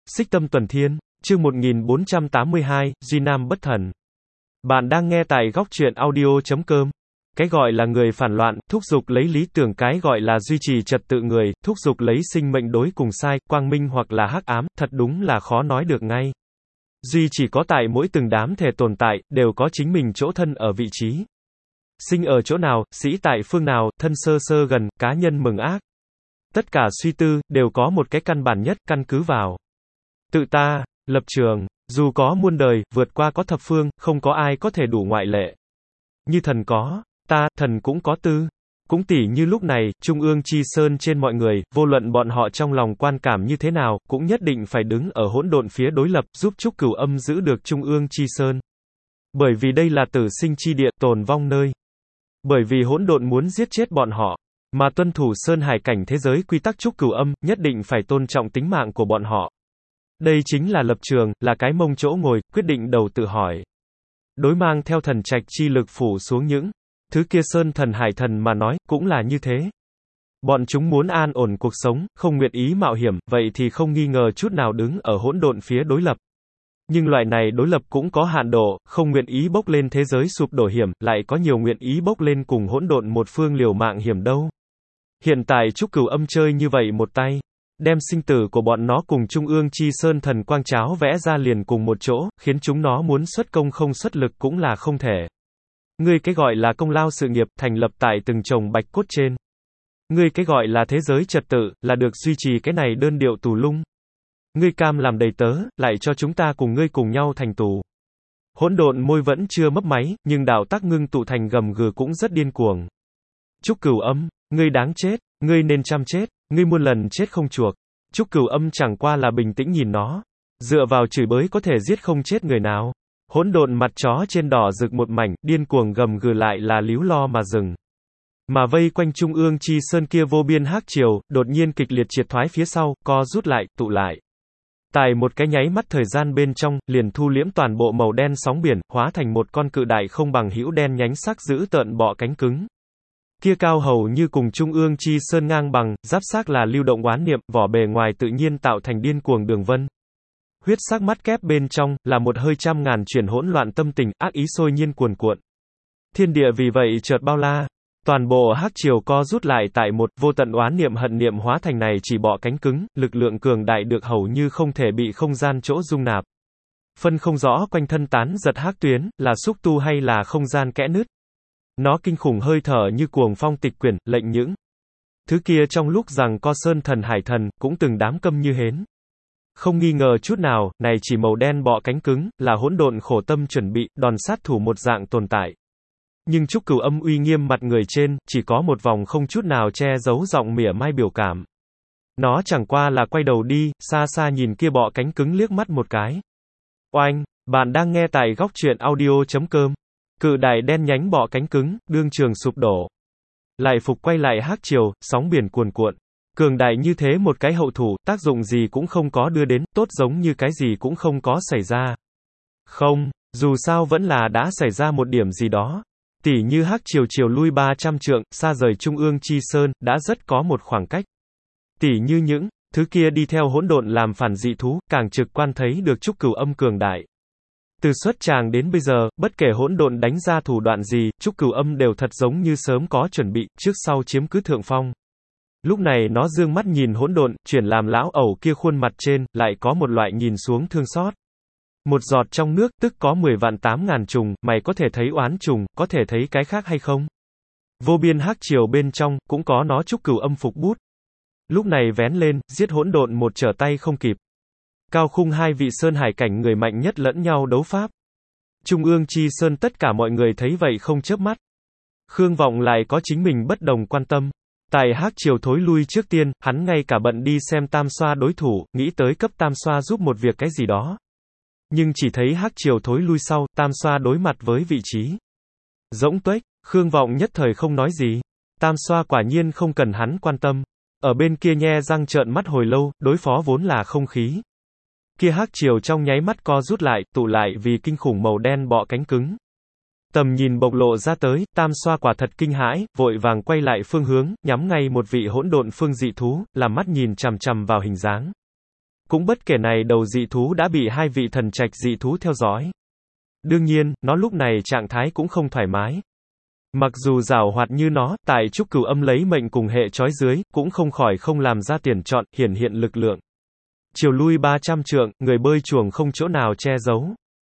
Xích Tâm Tuần Thiên, chương 1482, Duy Nam Bất Thần. Bạn đang nghe tại góc truyện audio.com. Cái gọi là người phản loạn, thúc giục lấy lý tưởng, cái gọi là duy trì trật tự người, thúc giục lấy sinh mệnh đối cùng sai, quang minh hoặc là hắc ám, thật đúng là khó nói được ngay. Duy chỉ có tại mỗi từng đám thể tồn tại, đều có chính mình chỗ thân ở vị trí. Sinh ở chỗ nào, sĩ tại phương nào, thân sơ sơ gần, cá nhân mừng ác. Tất cả suy tư, đều có một cái căn bản nhất, căn cứ vào tự ta, lập trường, dù có muôn đời, vượt qua có thập phương, không có ai có thể đủ ngoại lệ. Như thần có ta, thần cũng có tư. Cũng tỉ như lúc này, Trung ương chi sơn trên mọi người, vô luận bọn họ trong lòng quan cảm như thế nào, cũng nhất định phải đứng ở hỗn độn phía đối lập, giúp Trúc Cửu Âm giữ được Trung ương chi sơn. Bởi vì đây là tử sinh chi địa, tồn vong nơi. Bởi vì hỗn độn muốn giết chết bọn họ, mà tuân thủ sơn hải cảnh thế giới quy tắc Trúc Cửu Âm, nhất định phải tôn trọng tính mạng của bọn họ. Đây chính là lập trường, là cái mông chỗ ngồi, quyết định đầu tự hỏi. Đối mang theo thần trạch chi lực phủ xuống những thứ kia sơn thần hải thần mà nói, cũng là như thế. Bọn chúng muốn an ổn cuộc sống, không nguyện ý mạo hiểm, vậy thì không nghi ngờ chút nào đứng ở hỗn độn phía đối lập. Nhưng loại này đối lập cũng có hạn độ, không nguyện ý bốc lên thế giới sụp đổ hiểm, lại có nhiều nguyện ý bốc lên cùng hỗn độn một phương liều mạng hiểm đâu. Hiện tại Trúc Cửu Âm chơi như vậy một tay, đem sinh tử của bọn nó cùng Trung ương chi sơn thần quang cháo vẽ ra liền cùng một chỗ, khiến chúng nó muốn xuất công không xuất lực cũng là không thể. Ngươi cái gọi là công lao sự nghiệp, thành lập tại từng chồng bạch cốt trên. Ngươi cái gọi là thế giới trật tự, là được duy trì cái này đơn điệu tù lung. Ngươi cam làm đầy tớ, lại cho chúng ta cùng ngươi cùng nhau thành tù. Hỗn độn môi vẫn chưa mấp máy, nhưng đạo tác ngưng tụ thành gầm gừ cũng rất điên cuồng. Trúc Cửu Âm, ngươi đáng chết, ngươi nên chăm chết, ngươi muôn lần chết không chuộc. Trúc Cửu Âm chẳng qua là bình tĩnh nhìn nó. Dựa vào chửi bới có thể giết không chết người nào. Hỗn độn mặt chó trên đỏ rực một mảnh, điên cuồng gầm gừ lại là líu lo mà dừng. Mà vây quanh Trung ương chi sơn kia vô biên hắc triều, đột nhiên kịch liệt triệt thoái phía sau, co rút lại, tụ lại. Tại một cái nháy mắt thời gian bên trong, liền thu liễm toàn bộ màu đen sóng biển, hóa thành một con cự đại không bằng hữu đen nhánh sắc dữ tợn bọ cánh cứng. Kia cao hầu như cùng Trung ương chi sơn ngang bằng, giáp xác là lưu động oán niệm, vỏ bề ngoài tự nhiên tạo thành điên cuồng đường vân. Huyết sắc mắt kép bên trong, là một hơi trăm ngàn chuyển hỗn loạn tâm tình, ác ý sôi nhiên cuồn cuộn. Thiên địa vì vậy chợt bao la. Toàn bộ hắc triều co rút lại tại một, vô tận oán niệm hận niệm hóa thành này chỉ bọ cánh cứng, lực lượng cường đại được hầu như không thể bị không gian chỗ dung nạp. Phân không rõ quanh thân tán giật hắc tuyến, là xúc tu hay là không gian kẽ nứt. Nó kinh khủng hơi thở như cuồng phong tịch quyển, lệnh những thứ kia trong lúc rằng co sơn thần hải thần, cũng từng đám câm như hến. Không nghi ngờ chút nào, này chỉ màu đen bọ cánh cứng, là hỗn độn khổ tâm chuẩn bị, đòn sát thủ một dạng tồn tại. Nhưng Trúc Cửu Âm uy nghiêm mặt người trên, chỉ có một vòng không chút nào che giấu giọng mỉa mai biểu cảm. Nó chẳng qua là quay đầu đi, xa xa nhìn kia bọ cánh cứng liếc mắt một cái. Oanh, bạn đang nghe tại góc truyện audio.com. Cự đại đen nhánh bọ cánh cứng, đương trường sụp đổ. Lại phục quay lại hắc triều, sóng biển cuồn cuộn. Cường đại như thế một cái hậu thủ, tác dụng gì cũng không có đưa đến, tốt giống như cái gì cũng không có xảy ra. Không, dù sao vẫn là đã xảy ra một điểm gì đó. Tỉ như hắc triều chiều lui 300 trượng, xa rời Trung ương chi sơn, đã rất có một khoảng cách. Tỉ như những thứ kia đi theo hỗn độn làm phản dị thú, càng trực quan thấy được Trúc Cửu Âm cường đại. Từ xuất tràng đến bây giờ, bất kể hỗn độn đánh ra thủ đoạn gì, Trúc Cửu Âm đều thật giống như sớm có chuẩn bị, trước sau chiếm cứ thượng phong. Lúc này nó dương mắt nhìn hỗn độn, chuyển làm lão ẩu kia khuôn mặt trên, lại có một loại nhìn xuống thương xót. Một giọt trong nước, tức có 10 vạn 8 ngàn trùng, mày có thể thấy oán trùng, có thể thấy cái khác hay không? Vô biên hắc triều bên trong, cũng có nó Trúc Cửu Âm phục bút. Lúc này vén lên, giết hỗn độn một trở tay không kịp. Cao khung hai vị sơn hải cảnh người mạnh nhất lẫn nhau đấu pháp. Trung ương chi sơn tất cả mọi người thấy vậy không chớp mắt. Khương Vọng lại có chính mình bất đồng quan tâm. Tại hắc triều thối lui trước tiên, hắn ngay cả bận đi xem tam xoa đối thủ, nghĩ tới cấp tam xoa giúp một việc cái gì đó. Nhưng chỉ thấy hắc triều thối lui sau, tam xoa đối mặt với vị trí rỗng tuếch, Khương Vọng nhất thời không nói gì. Tam xoa quả nhiên không cần hắn quan tâm. Ở bên kia nhe răng trợn mắt hồi lâu, đối phó vốn là không khí. Kia hắc triều trong nháy mắt co rút lại, tụ lại vì kinh khủng màu đen bọ cánh cứng. Tầm nhìn bộc lộ ra tới, tam xoa quả thật kinh hãi, vội vàng quay lại phương hướng, nhắm ngay một vị hỗn độn phương dị thú, làm mắt nhìn chằm chằm vào hình dáng. Cũng bất kể này đầu dị thú đã bị hai vị thần trạch dị thú theo dõi. Đương nhiên, nó lúc này trạng thái cũng không thoải mái. Mặc dù giàu hoạt như nó, tại Trúc Cửu Âm lấy mệnh cùng hệ trói dưới, cũng không khỏi không làm ra tiền chọn, hiển hiện lực lượng. Chiều lui 300 trượng, người bơi chuồng không chỗ nào che giấu.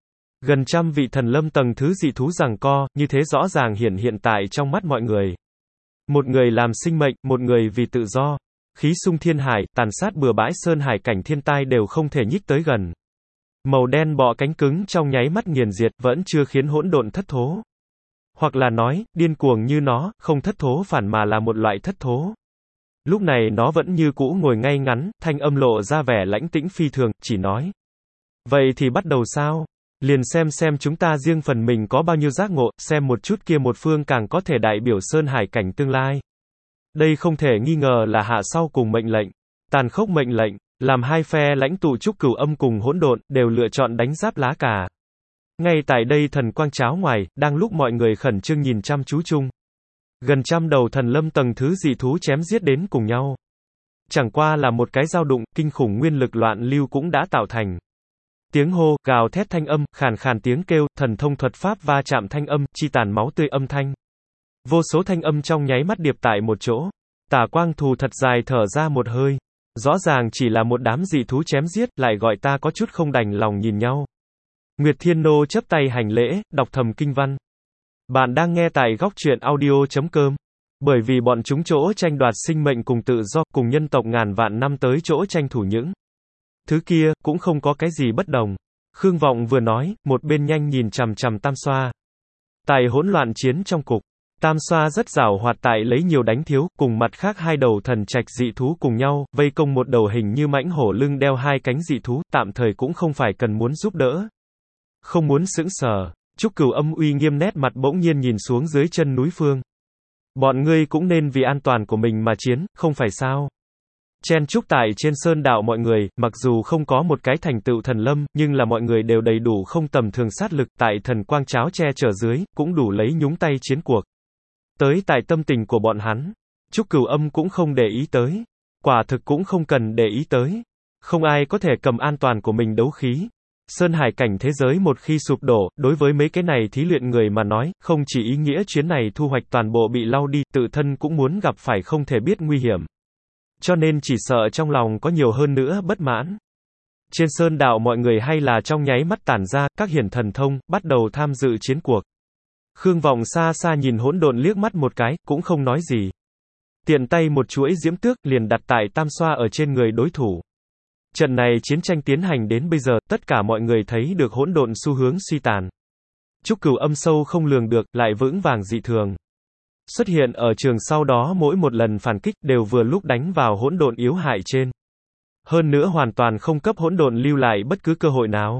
Gần trăm vị thần lâm tầng thứ dị thú giằng co, như thế rõ ràng hiển hiện tại trong mắt mọi người. Một người làm sinh mệnh, một người vì tự do. Khí xung thiên hải, tàn sát bừa bãi sơn hải cảnh thiên tai đều không thể nhích tới gần. Màu đen bọ cánh cứng trong nháy mắt nghiền diệt, vẫn chưa khiến hỗn độn thất thố. Hoặc là nói, điên cuồng như nó, không thất thố phản mà là một loại thất thố. Lúc này nó vẫn như cũ ngồi ngay ngắn, thanh âm lộ ra vẻ lãnh tĩnh phi thường, chỉ nói. Vậy thì bắt đầu sao? Liền xem chúng ta riêng phần mình có bao nhiêu giác ngộ, xem một chút kia một phương càng có thể đại biểu sơn hải cảnh tương lai. Đây không thể nghi ngờ là hạ sau cùng mệnh lệnh. Tàn khốc mệnh lệnh, làm hai phe lãnh tụ Trúc Cửu Âm cùng hỗn độn, đều lựa chọn đánh giáp lá cà. Ngay tại đây thần quang cháo ngoài, đang lúc mọi người khẩn trương nhìn chăm chú chung. Gần trăm đầu thần lâm tầng thứ dị thú chém giết đến cùng nhau. Chẳng qua là một cái dao đụng, kinh khủng nguyên lực loạn lưu cũng đã tạo thành. Tiếng hô, gào thét thanh âm, khàn khàn tiếng kêu, thần thông thuật pháp va chạm thanh âm, chi tàn máu tươi âm thanh. Vô số thanh âm trong nháy mắt điệp tại một chỗ. Tả Quang Thù thật dài thở ra một hơi. Rõ ràng chỉ là một đám dị thú chém giết, lại gọi ta có chút không đành lòng nhìn nhau. Nguyệt Thiên Nô chắp tay hành lễ, đọc thầm kinh văn. Bạn đang nghe tại góc truyện audio.com. Bởi vì bọn chúng chỗ tranh đoạt sinh mệnh cùng tự do, cùng nhân tộc ngàn vạn năm tới chỗ tranh thủ những thứ kia, cũng không có cái gì bất đồng. Khương Vọng vừa nói, một bên nhanh nhìn chằm chằm Tam Xoa. Tại hỗn loạn chiến trong cục, Tam Xoa rất giàu hoạt tại lấy nhiều đánh thiếu, cùng mặt khác hai đầu thần trạch dị thú cùng nhau, vây công một đầu hình như mãnh hổ lưng đeo hai cánh dị thú, tạm thời cũng không phải cần muốn giúp đỡ. Không muốn sững sờ, Trúc Cửu Âm uy nghiêm nét mặt bỗng nhiên nhìn xuống dưới chân núi phương. Bọn ngươi cũng nên vì an toàn của mình mà chiến, không phải sao? Chen chúc tại trên sơn đạo mọi người, mặc dù không có một cái thành tựu thần lâm, nhưng là mọi người đều đầy đủ không tầm thường sát lực, tại thần quang cháo che chở dưới, cũng đủ lấy nhúng tay chiến cuộc. Tới tại tâm tình của bọn hắn, Trúc Cửu Âm cũng không để ý tới. Quả thực cũng không cần để ý tới. Không ai có thể cầm an toàn của mình đấu khí. Sơn hải cảnh thế giới một khi sụp đổ, đối với mấy cái này thí luyện người mà nói, không chỉ ý nghĩa chuyến này thu hoạch toàn bộ bị lau đi, tự thân cũng muốn gặp phải không thể biết nguy hiểm. Cho nên chỉ sợ trong lòng có nhiều hơn nữa bất mãn. Trên sơn đạo mọi người hay là trong nháy mắt tản ra, các hiển thần thông, bắt đầu tham dự chiến cuộc. Khương Vọng xa xa nhìn hỗn độn liếc mắt một cái, cũng không nói gì. Tiện tay một chuỗi diễm tước, liền đặt tại Tam Xoa ở trên người đối thủ. Trận này chiến tranh tiến hành đến bây giờ, tất cả mọi người thấy được hỗn độn xu hướng suy tàn. Trúc Cửu Âm sâu không lường được, lại vững vàng dị thường. Xuất hiện ở trường sau đó mỗi một lần phản kích, đều vừa lúc đánh vào hỗn độn yếu hại trên. Hơn nữa hoàn toàn không cấp hỗn độn lưu lại bất cứ cơ hội nào.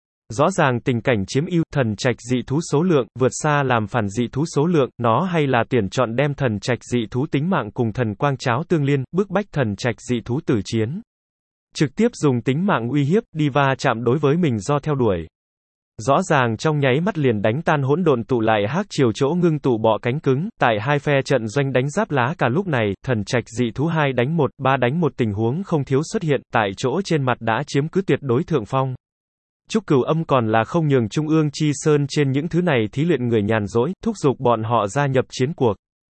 Rõ ràng tình cảnh chiếm ưu, thần trạch dị thú số lượng, vượt xa làm phản dị thú số lượng, nó hay là tuyển chọn đem thần trạch dị thú tính mạng cùng thần quang cháo tương liên, bức bách thần trạch dị thú tử chiến. Trực tiếp dùng tính mạng uy hiếp, đi va chạm đối với mình do theo đuổi. Rõ ràng trong nháy mắt liền đánh tan hỗn độn tụ lại hắc chiều chỗ ngưng tụ bọ cánh cứng, tại hai phe trận doanh đánh giáp lá cả lúc này, thần trạch dị thú 2 đánh 1, 3 đánh 1 tình huống không thiếu xuất hiện, tại chỗ trên mặt đã chiếm cứ tuyệt đối thượng phong. Trúc Cửu Âm còn là không nhường Trung ương Chi Sơn trên những thứ này thí luyện người nhàn rỗi, thúc giục bọn họ gia nhập chiến cuộc.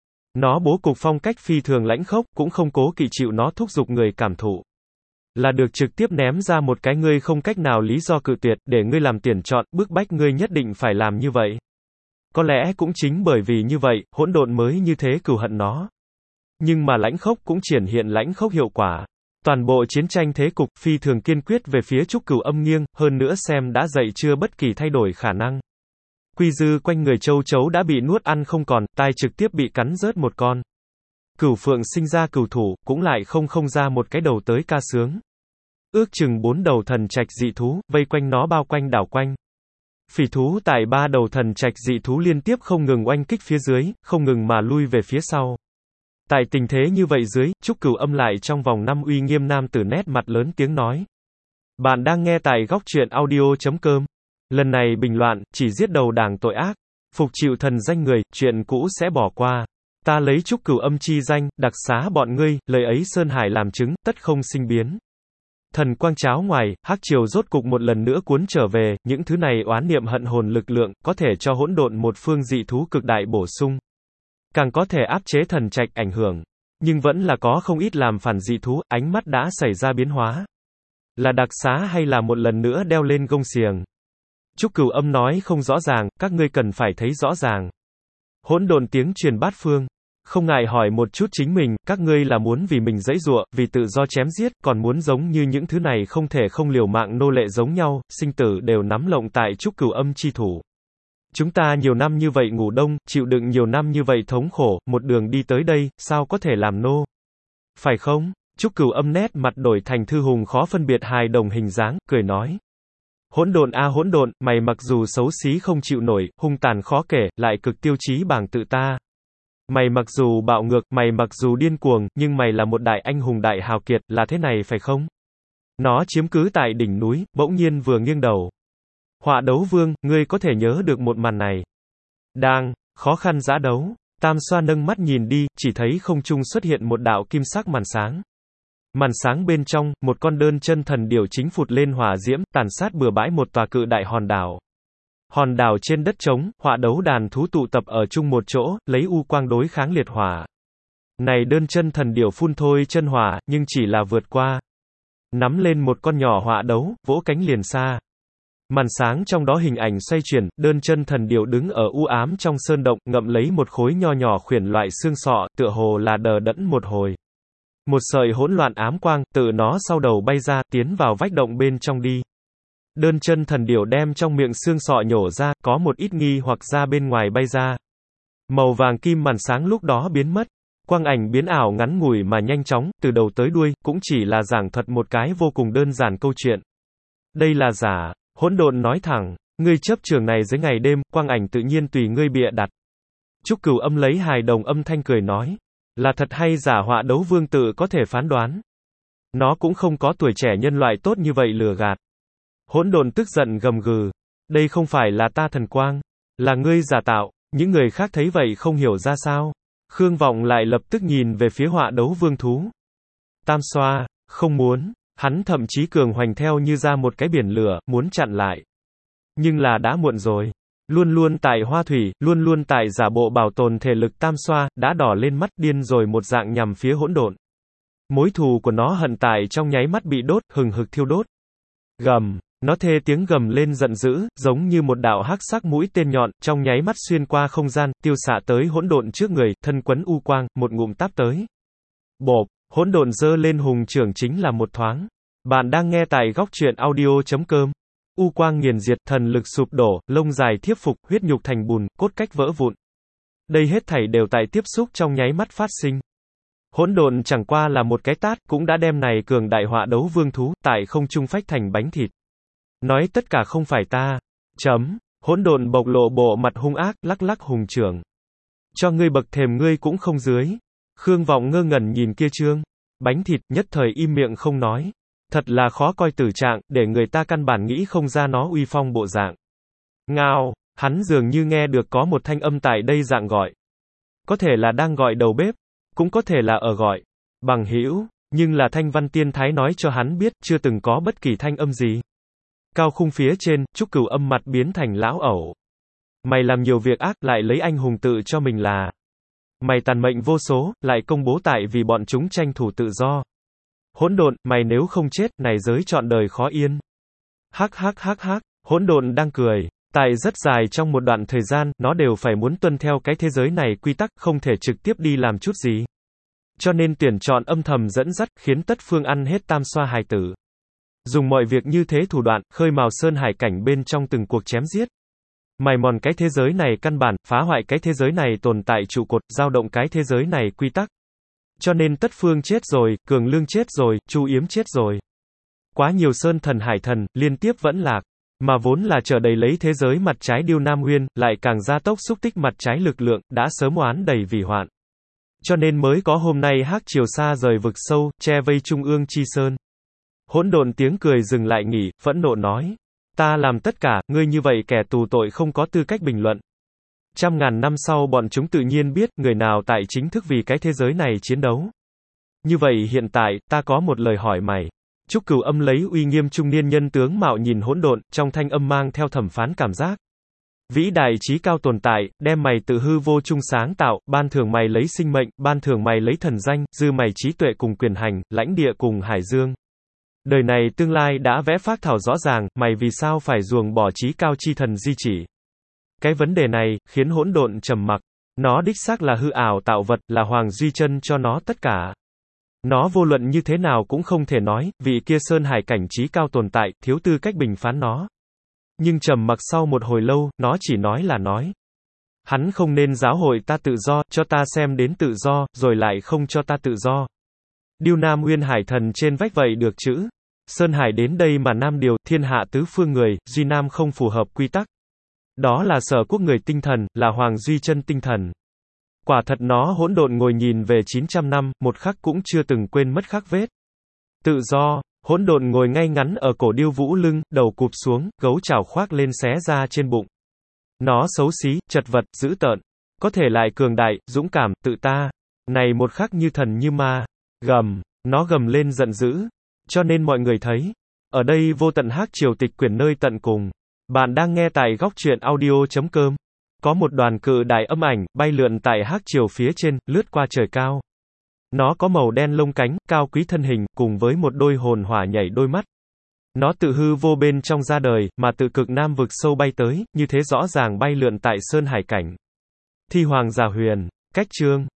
Nó bố cục phong cách phi thường lãnh khốc, cũng không cố kỵ chịu nó thúc giục người cảm thụ. Là được trực tiếp ném ra một cái ngươi không cách nào lý do cự tuyệt, để ngươi làm tiền chọn, bức bách ngươi nhất định phải làm như vậy. Có lẽ cũng chính bởi vì như vậy, hỗn độn mới như thế cừu hận nó. Nhưng mà lãnh khốc cũng triển hiện lãnh khốc hiệu quả. Toàn bộ chiến tranh thế cục phi thường kiên quyết về phía Trúc Cửu Âm nghiêng, hơn nữa xem đã dậy chưa bất kỳ thay đổi khả năng. Quy dư quanh người châu chấu đã bị nuốt ăn không còn, tai trực tiếp bị cắn rớt một con. Cửu phượng sinh ra cửu thủ, cũng lại không ra một cái đầu tới ca sướng. Ước chừng 4 đầu thần trạch dị thú, vây quanh nó bao quanh đảo quanh. Phỉ thú tại 3 đầu thần trạch dị thú liên tiếp không ngừng oanh kích phía dưới, không ngừng mà lui về phía sau. Tại tình thế như vậy dưới, Trúc Cửu Âm lại trong vòng 5 uy nghiêm nam tử nét mặt lớn tiếng nói. Bạn đang nghe tại góc truyện audio.com. Lần này bình loạn, chỉ giết đầu đảng tội ác. Phục chịu thần danh người, chuyện cũ sẽ bỏ qua. Ta lấy Trúc Cửu Âm chi danh, đặc xá bọn ngươi, lời ấy Sơn Hải làm chứng, tất không sinh biến. Thần quang cháo ngoài, hắc triều rốt cục một lần nữa cuốn trở về, những thứ này oán niệm hận hồn lực lượng, có thể cho hỗn độn một phương dị thú cực đại bổ sung. Càng có thể áp chế thần trạch ảnh hưởng. Nhưng vẫn là có không ít làm phản dị thú, ánh mắt đã xảy ra biến hóa. Là đặc xá hay là một lần nữa đeo lên gông xiềng? Trúc Cửu Âm nói không rõ ràng, các ngươi cần phải thấy rõ ràng. Hỗn độn tiếng truyền bát phương. Không ngại hỏi một chút chính mình, các ngươi là muốn vì mình giãy giụa, vì tự do chém giết, còn muốn giống như những thứ này không thể không liều mạng nô lệ giống nhau, sinh tử đều nắm lộng tại Trúc Cửu Âm chi thủ. Chúng ta nhiều năm như vậy ngủ đông, chịu đựng nhiều năm như vậy thống khổ, một đường đi tới đây, sao có thể làm nô? Phải không? Trúc Cửu Âm nét mặt đổi thành thư hùng khó phân biệt hài đồng hình dáng, cười nói. Hỗn độn a hỗn độn, mày mặc dù xấu xí không chịu nổi, hung tàn khó kể, lại cực tiêu chí bảng tự ta. Mày mặc dù bạo ngược, mày mặc dù điên cuồng, nhưng mày là một đại anh hùng đại hào kiệt, là thế này phải không? Nó chiếm cứ tại đỉnh núi, bỗng nhiên vừa nghiêng đầu. Họa đấu vương, ngươi có thể nhớ được một màn này. Đang, khó khăn giã đấu. Tam Xoa nâng mắt nhìn đi, chỉ thấy không trung xuất hiện một đạo kim sắc màn sáng. Màn sáng bên trong, một con đơn chân thần điểu chính phụt lên hỏa diễm, tàn sát bừa bãi một tòa cự đại hòn đảo. Hòn đảo trên đất trống, họa đấu đàn thú tụ tập ở chung một chỗ, lấy u quang đối kháng liệt hỏa. Này đơn chân thần điểu phun thôi chân hỏa, nhưng chỉ là vượt qua. Nắm lên một con nhỏ họa đấu, vỗ cánh liền xa. Màn sáng trong đó hình ảnh xoay chuyển, đơn chân thần điểu đứng ở u ám trong sơn động, ngậm lấy một khối nho nhỏ khuyển loại xương sọ, tựa hồ là đờ đẫn một hồi. Một sợi hỗn loạn ám quang, tự nó sau đầu bay ra, tiến vào vách động bên trong đi. Đơn chân thần điểu đem trong miệng xương sọ nhổ ra, có một ít nghi hoặc ra bên ngoài bay ra. Màu vàng kim màn sáng lúc đó biến mất. Quang ảnh biến ảo ngắn ngủi mà nhanh chóng, từ đầu tới đuôi, cũng chỉ là giảng thuật một cái vô cùng đơn giản câu chuyện. Đây là giả, hỗn độn nói thẳng, ngươi chấp trường này dưới ngày đêm, quang ảnh tự nhiên tùy ngươi bịa đặt. Trúc Cửu Âm lấy hài đồng âm thanh cười nói, là thật hay giả họa đấu vương tự có thể phán đoán. Nó cũng không có tuổi trẻ nhân loại tốt như vậy lừa gạt. Hỗn độn tức giận gầm gừ, đây không phải là ta thần quang, là ngươi giả tạo, những người khác thấy vậy không hiểu ra sao. Khương Vọng lại lập tức nhìn về phía họa đấu vương thú. Tam Xoa, không muốn, hắn thậm chí cường hoành theo như ra một cái biển lửa, muốn chặn lại. Nhưng là đã muộn rồi. Luôn luôn tại hoa thủy, luôn luôn tại giả bộ bảo tồn thể lực Tam Xoa, đã đỏ lên mắt điên rồi một dạng nhằm phía hỗn độn. Mối thù của nó hận tại trong nháy mắt bị đốt, hừng hực thiêu đốt. Gầm, nó thê tiếng gầm lên giận dữ, giống như một đạo hắc sắc mũi tên nhọn, trong nháy mắt xuyên qua không gian, tiêu xạ tới hỗn độn trước người, thân quấn u quang, một ngụm táp tới. Bộp, hỗn độn giơ lên hùng trưởng chính là một thoáng. Bạn đang nghe tại góc truyện audio.com. U quang nghiền diệt, thần lực sụp đổ, lông dài thiếp phục, huyết nhục thành bùn, cốt cách vỡ vụn. Đây hết thảy đều tại tiếp xúc trong nháy mắt phát sinh. Hỗn độn chẳng qua là một cái tát, cũng đã đem này cường đại họa đấu vương thú, tại không trung phách thành bánh thịt. Nói tất cả không phải ta. Hỗn độn bộc lộ bộ mặt hung ác, lắc lắc hùng trưởng. Cho ngươi bậc thềm ngươi cũng không dưới. Khương Vọng ngơ ngẩn nhìn kia trương bánh thịt, nhất thời im miệng không nói. Thật là khó coi tử trạng, để người ta căn bản nghĩ không ra nó uy phong bộ dạng. Ngao, hắn dường như nghe được có một thanh âm tại đây dạng gọi. Có thể là đang gọi đầu bếp, cũng có thể là ở gọi bằng hữu, nhưng là Thanh Văn Tiên Thái nói cho hắn biết, chưa từng có bất kỳ thanh âm gì. Cao khung phía trên, Trúc Cửu Âm mặt biến thành lão ẩu. Mày làm nhiều việc ác, lại lấy anh hùng tự cho mình là. Mày tàn mệnh vô số, lại công bố tại vì bọn chúng tranh thủ tự do. Hỗn độn, mày nếu không chết, này giới trọn đời khó yên. Hắc, hỗn độn đang cười. Tại rất dài trong một đoạn thời gian, nó đều phải muốn tuân theo cái thế giới này quy tắc, không thể trực tiếp đi làm chút gì. Cho nên tuyển chọn âm thầm dẫn dắt, khiến tất phương ăn hết Tam Xoa hài tử. Dùng mọi việc như thế thủ đoạn, khơi mào sơn hải cảnh bên trong từng cuộc chém giết. Mài mòn cái thế giới này căn bản, phá hoại cái thế giới này tồn tại trụ cột, dao động cái thế giới này quy tắc. Cho nên tất phương chết rồi, Cường Lương chết rồi, Chu Yếm chết rồi. Quá nhiều sơn thần hải thần, liên tiếp vẫn lạc. Mà vốn là chờ đầy lấy thế giới mặt trái Điêu Nam Nguyên, lại càng gia tốc xúc tích mặt trái lực lượng, đã sớm oán đầy vì hoạn. Cho nên mới có hôm nay hắc triều xa rời vực sâu, che vây trung ương chi sơn. Hỗn độn tiếng cười dừng lại nghỉ, phẫn nộ nói. Ta làm tất cả, ngươi như vậy kẻ tù tội không có tư cách bình luận. Trăm ngàn năm sau bọn chúng tự nhiên biết, người nào tại chính thức vì cái thế giới này chiến đấu. Như vậy hiện tại, ta có một lời hỏi mày. Trúc Cửu Âm lấy uy nghiêm trung niên nhân tướng mạo nhìn hỗn độn, trong thanh âm mang theo thẩm phán cảm giác. Vĩ đại trí cao tồn tại, đem mày tự hư vô chung sáng tạo, ban thưởng mày lấy sinh mệnh, ban thưởng mày lấy thần danh, dư mày trí tuệ cùng quyền hành, lãnh địa cùng hải dương. Đời này tương lai đã vẽ phác thảo rõ ràng, mày vì sao phải ruồng bỏ trí cao chi thần di chỉ. Cái vấn đề này, khiến hỗn độn trầm mặc. Nó đích xác là hư ảo tạo vật, là Hoàng Duy Chân cho nó tất cả. Nó vô luận như thế nào cũng không thể nói, vị kia sơn hải cảnh trí cao tồn tại, thiếu tư cách bình phán nó. Nhưng trầm mặc sau một hồi lâu, nó chỉ nói là nói. Hắn không nên giáo hội ta tự do, cho ta xem đến tự do, rồi lại không cho ta tự do. Điêu Nam Uyên Hải thần trên vách vậy được chữ. Sơn Hải đến đây mà Nam điều, thiên hạ tứ phương người, Duy Nam không phù hợp quy tắc. Đó là Sở Quốc người tinh thần, là Hoàng Duy Chân tinh thần. Quả thật nó hỗn độn ngồi nhìn về 900 năm, một khắc cũng chưa từng quên mất khắc vết. Tự do, hỗn độn ngồi ngay ngắn ở cổ điêu vũ lưng, đầu cụp xuống, gấu chảo khoác lên xé ra trên bụng. Nó xấu xí, chật vật, dữ tợn. Có thể lại cường đại, dũng cảm, tự ta. Này một khắc như thần như ma. Gầm, nó gầm lên giận dữ. Cho nên mọi người thấy. Ở đây vô tận hắc triều tịch quyển nơi tận cùng. Bạn đang nghe tại góc truyện audio.com. Có một đoàn cự đại âm ảnh, bay lượn tại hắc triều phía trên, lướt qua trời cao. Nó có màu đen lông cánh, cao quý thân hình, cùng với một đôi hồn hỏa nhảy đôi mắt. Nó tự hư vô bên trong ra đời, mà tự cực nam vực sâu bay tới, như thế rõ ràng bay lượn tại sơn hải cảnh. Thi Hoàng Giả Huyền, cách chương.